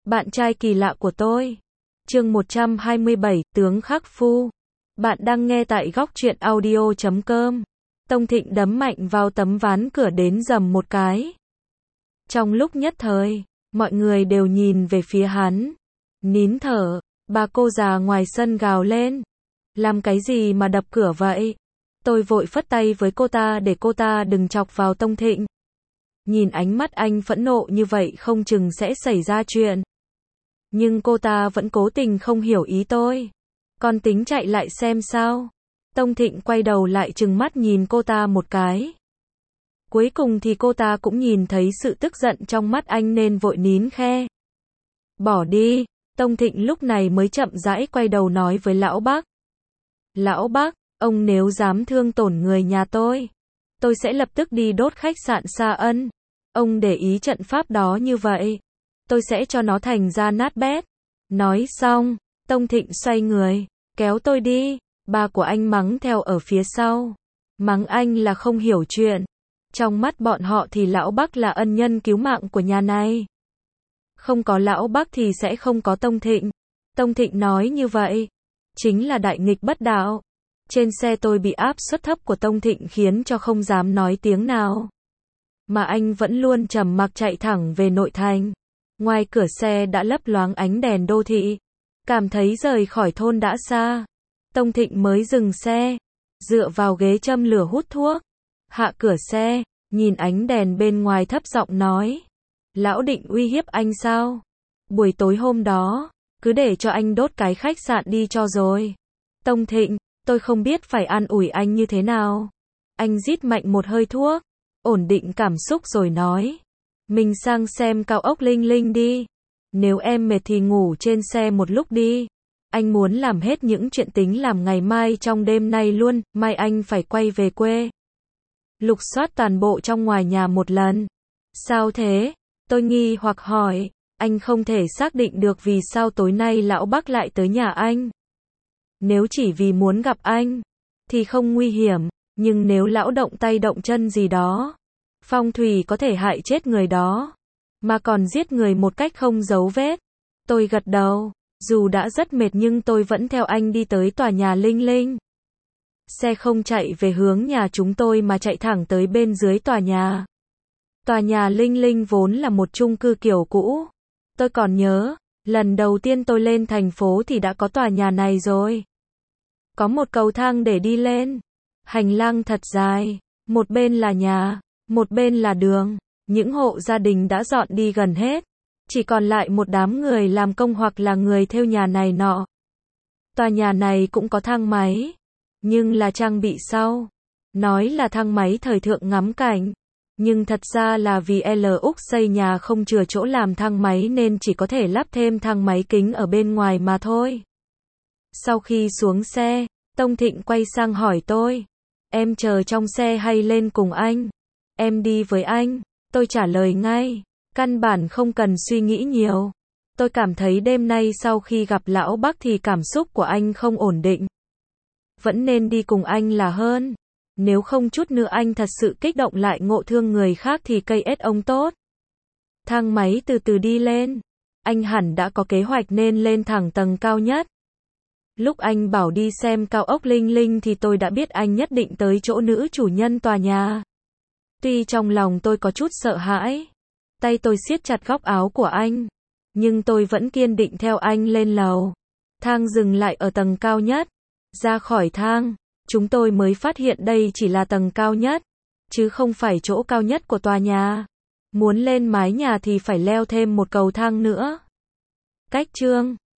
Bạn trai kỳ lạ của tôi. Chương 127, Tướng Khắc Phu. Bạn đang nghe tại góc truyện audio.com. Tông Thịnh đấm mạnh vào tấm ván cửa đến rầm một cái. Trong lúc nhất thời, mọi người đều nhìn về phía hắn. Nín thở, bà cô già ngoài sân gào lên. Làm cái gì mà đập cửa vậy? Tôi vội phất tay với cô ta để cô ta đừng chọc vào Tông Thịnh. Nhìn ánh mắt anh phẫn nộ như vậy không chừng sẽ xảy ra chuyện. Nhưng cô ta vẫn cố tình không hiểu ý tôi. Còn tính chạy lại xem sao? Tông Thịnh quay đầu lại trừng mắt nhìn cô ta một cái. Cuối cùng thì cô ta cũng nhìn thấy sự tức giận trong mắt anh nên vội nín khe. Bỏ đi. Tông Thịnh lúc này mới chậm rãi quay đầu nói với lão bác. Lão bác, ông nếu dám thương tổn người nhà tôi sẽ lập tức đi đốt khách sạn Sa Ân. Ông để ý trận pháp đó như vậy, tôi sẽ cho nó thành ra nát bét. Nói xong, Tông Thịnh xoay người, kéo tôi đi. Ba của anh mắng theo ở phía sau. Mắng anh là không hiểu chuyện. Trong mắt bọn họ thì lão bác là ân nhân cứu mạng của nhà này. Không có lão bác thì sẽ không có Tông Thịnh. Tông Thịnh nói như vậy, chính là đại nghịch bất đạo. Trên xe tôi bị áp suất thấp của Tông Thịnh khiến cho không dám nói tiếng nào. Mà anh vẫn luôn trầm mặc chạy thẳng về nội thành. Ngoài cửa xe đã lấp loáng ánh đèn đô thị. Cảm thấy rời khỏi thôn đã xa. Tông Thịnh mới dừng xe, dựa vào ghế châm lửa hút thuốc. Hạ cửa xe, nhìn ánh đèn bên ngoài thấp giọng nói. Lão định uy hiếp anh sao? Buổi tối hôm đó, cứ để cho anh đốt cái khách sạn đi cho rồi. Tông Thịnh, tôi không biết phải an ủi anh như thế nào. Anh rít mạnh một hơi thuốc, ổn định cảm xúc rồi nói. Mình sang xem cao ốc Linh Linh đi. Nếu em mệt thì ngủ trên xe một lúc đi. Anh muốn làm hết những chuyện tính làm ngày mai trong đêm nay luôn, mai anh phải quay về quê. Lục soát toàn bộ trong ngoài nhà một lần. Sao thế? Tôi nghi hoặc hỏi, anh không thể xác định được vì sao tối nay lão bác lại tới nhà anh. Nếu chỉ vì muốn gặp anh, thì không nguy hiểm, nhưng nếu lão động tay động chân gì đó, phong thủy có thể hại chết người đó, mà còn giết người một cách không dấu vết. Tôi gật đầu, dù đã rất mệt nhưng tôi vẫn theo anh đi tới tòa nhà Linh Linh. Xe không chạy về hướng nhà chúng tôi mà chạy thẳng tới bên dưới tòa nhà. Tòa nhà Linh Linh vốn là một chung cư kiểu cũ. Tôi còn nhớ, lần đầu tiên tôi lên thành phố thì đã có tòa nhà này rồi. Có một cầu thang để đi lên. Hành lang thật dài, một bên là nhà, một bên là đường. Những hộ gia đình đã dọn đi gần hết. Chỉ còn lại một đám người làm công hoặc là người theo nhà này nọ. Tòa nhà này cũng có thang máy, nhưng là trang bị sau. Nói là thang máy thời thượng ngắm cảnh, nhưng thật ra là vì Úc xây nhà không chừa chỗ làm thang máy nên chỉ có thể lắp thêm thang máy kính ở bên ngoài mà thôi. Sau khi xuống xe, Tông Thịnh quay sang hỏi tôi. Em chờ trong xe hay lên cùng anh? Em đi với anh. Tôi trả lời ngay. Căn bản không cần suy nghĩ nhiều. Tôi cảm thấy đêm nay sau khi gặp lão bác thì cảm xúc của anh không ổn định. Vẫn nên đi cùng anh là hơn. Nếu không chút nữa anh thật sự kích động lại ngộ thương người khác thì cây ết ông tốt. Thang máy từ từ đi lên. Anh hẳn đã có kế hoạch nên lên thẳng tầng cao nhất. Lúc anh bảo đi xem cao ốc Linh Linh thì tôi đã biết anh nhất định tới chỗ nữ chủ nhân tòa nhà. Tuy trong lòng tôi có chút sợ hãi, tay tôi siết chặt góc áo của anh, nhưng tôi vẫn kiên định theo anh lên lầu. Thang dừng lại ở tầng cao nhất. Ra khỏi thang, chúng tôi mới phát hiện đây chỉ là tầng cao nhất, chứ không phải chỗ cao nhất của tòa nhà. Muốn lên mái nhà thì phải leo thêm một cầu thang nữa. Cách chương